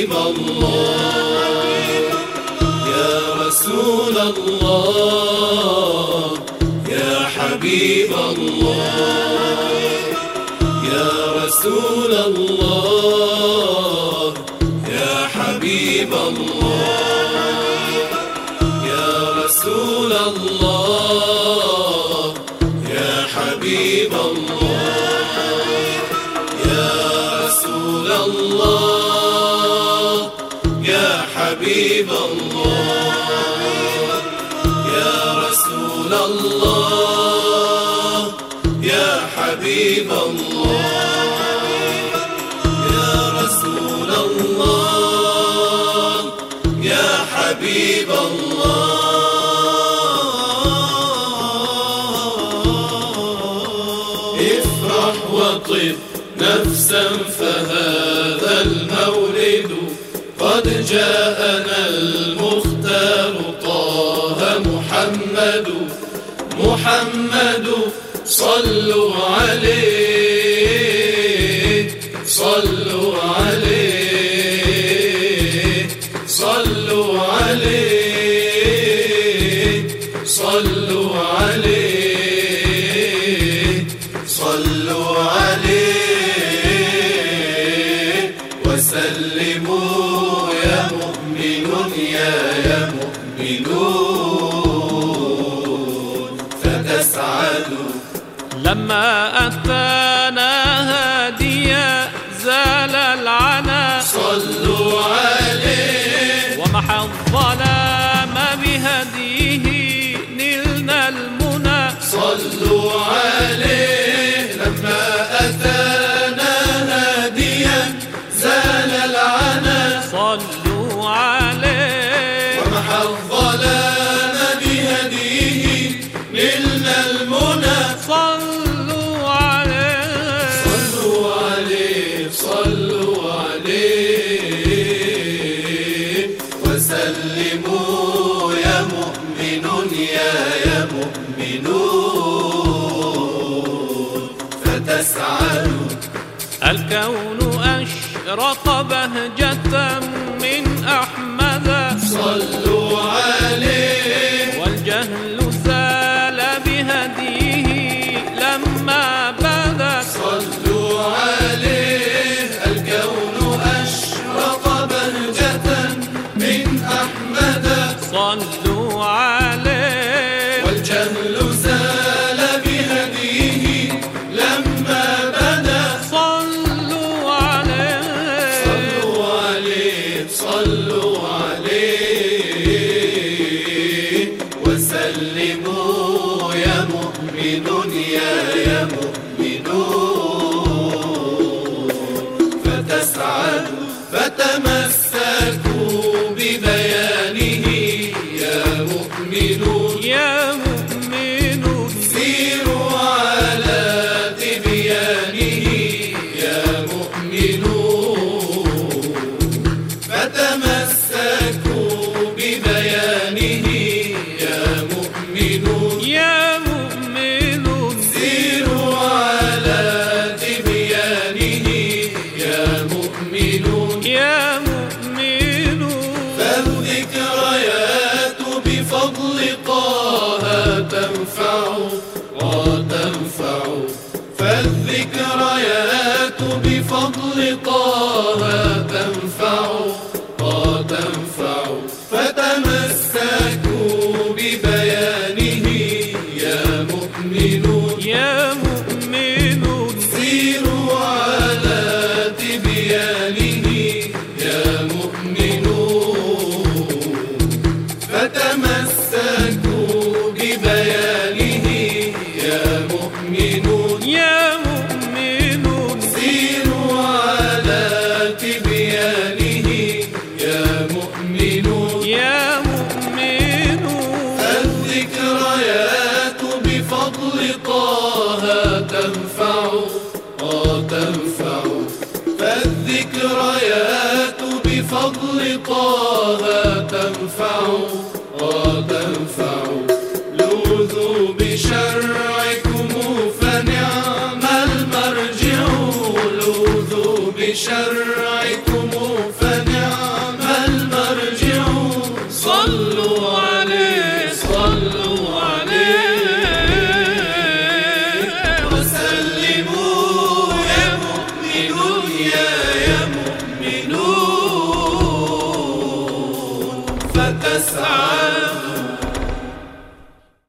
حبيب الله يا رسول الله يا حبيب الله يا رسول الله يا حبيب الله يا رسول الله يا حبيب الله يا رسول الله يا حبيب الله يا رسول الله يا حبيب الله يا رسول الله يا حبيب الله افرح وطب نفسا فهذا المولد قد جاءنا المختار طه محمد صلوا عليه صلوا عليه صلوا عليه صلوا عليه صلوا عليه وسلموا يا مؤمنون يا مؤمنون فتسعدوا. لما أتانا هاديا زال العنا صلوا عليه ومحى الظلام بهديه نلنا المنى صلوا عليه لما أتانا هاديا زال العنا صلوا عليه ومحى الظلام بهديه نلنا المنى صلوا عليه صلوا عليه صلوا عليه وسلموا يا مؤمنون يا مؤمنون فتسعدوا. الكون أشرق بهجة من أحمد صلوا عليه والجهل سال بهديه لما بدا صلوا عليه الكون أشرق بهجة من أحمد صلوا عليه والجهل زال بهديه لما بدا صلوا عليه صلوا عليه صلوا عليه وسلموا يا مؤمنون يا مؤمنون فتسعدوا فتمسكوا ببيانه يا مؤمنون يا مؤمنون سيروا على تبيانه يا مؤمنون فتمسكوا ببيانه يا مؤمنون يا مؤمنون سيروا على تبيانه يا مؤمنون يا مؤمنون فالذكريات بفضل طه تنفع وتنفع فالذكريات بفضل طه تنفع وتنفع فتمسكوا ببيانه يا مؤمنون يا مؤمنون سيروا على تبيانه يا مؤمنون فتمسكوا ببيانه يا مؤمنون يا مؤمنون سيروا على تبيانه يا مؤمنون يا مؤمنون الذكريات بفضل طه تنفع وتنفع فالذكريات بفضل طه تنفع وتنفع لوذوا بشرعكم فنعم المرجع لوذوا بشرعكم فنعم يا مؤمنون فتسعى